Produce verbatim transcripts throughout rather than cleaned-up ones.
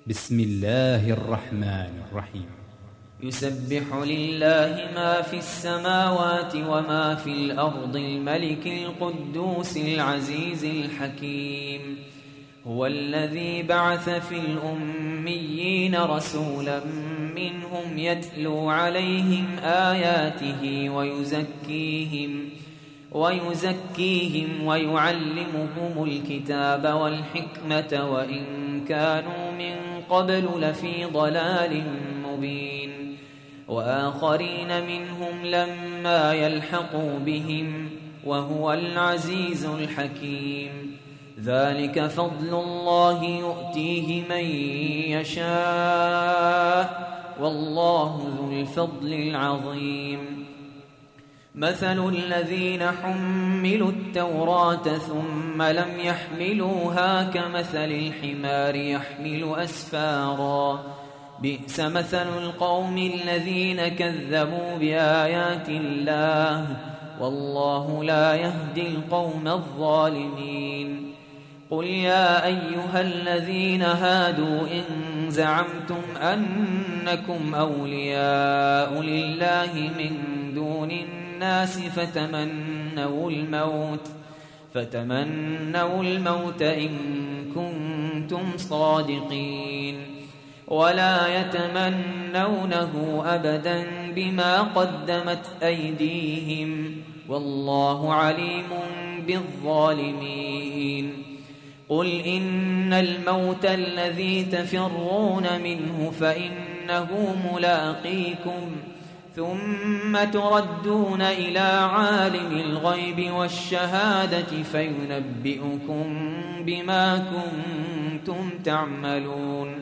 بسم الله الرحمن الرحيم. يسبح لله ما في السماوات وما في الأرض الملك القدوس العزيز الحكيم. هو الذي بعث في الأميين رسولا منهم يتلو عليهم آياته ويزكيهم ويزكيهم ويعلمهم الكتاب والحكمة وإن كانوا من قبل لفي ضلال مبين. وآخرين منهم لما يلحقوا بهم وهو العزيز الحكيم. ذلك فضل الله يؤتيه من يشاء والله ذو الفضل العظيم. مثل الذين حملوا التوراة ثم لم يحملوها كمثل الحمار يحمل أسفارا. بئس مثل القوم الذين كذبوا بآيات الله والله لا يهدي القوم الظالمين. قل يا أيها الذين هادوا إن زعمتم أنكم أولياء لله من دون الناس فتمنوا الموت فتمنوا الموت إن كنتم صادقين ولا يتمنونه أبدا بما قدمت أيديهم والله عليم بالظالمين. قل إن الموت الذي تفرون منه فإنه ملاقيكم ثم تردون إلى عالم الغيب والشهادة فينبئكم بما كنتم تعملون.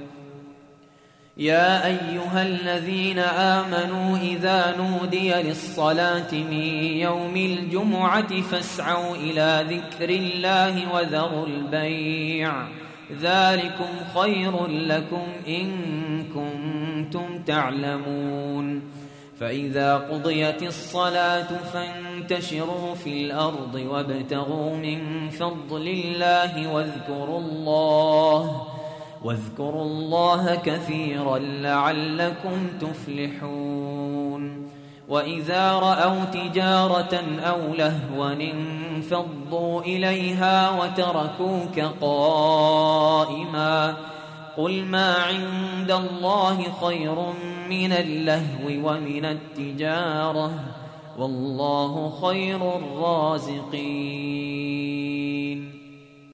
يا أيها الذين آمنوا إذا نودي للصلاة من يوم الجمعة فاسعوا إلى ذكر الله وذروا البيع ذلكم خير لكم إن كنتم تعلمون. فإذا قضيت الصلاة فانتشروا في الأرض وابتغوا من فضل الله واذكروا الله واذكروا الله كثيرا لعلكم تفلحون. وإذا رأوا تجارة أو لهوا انفضوا إليها وتركوك قائما. قل ما عند الله خير من اللهو ومن التجارة والله خير الرازقين.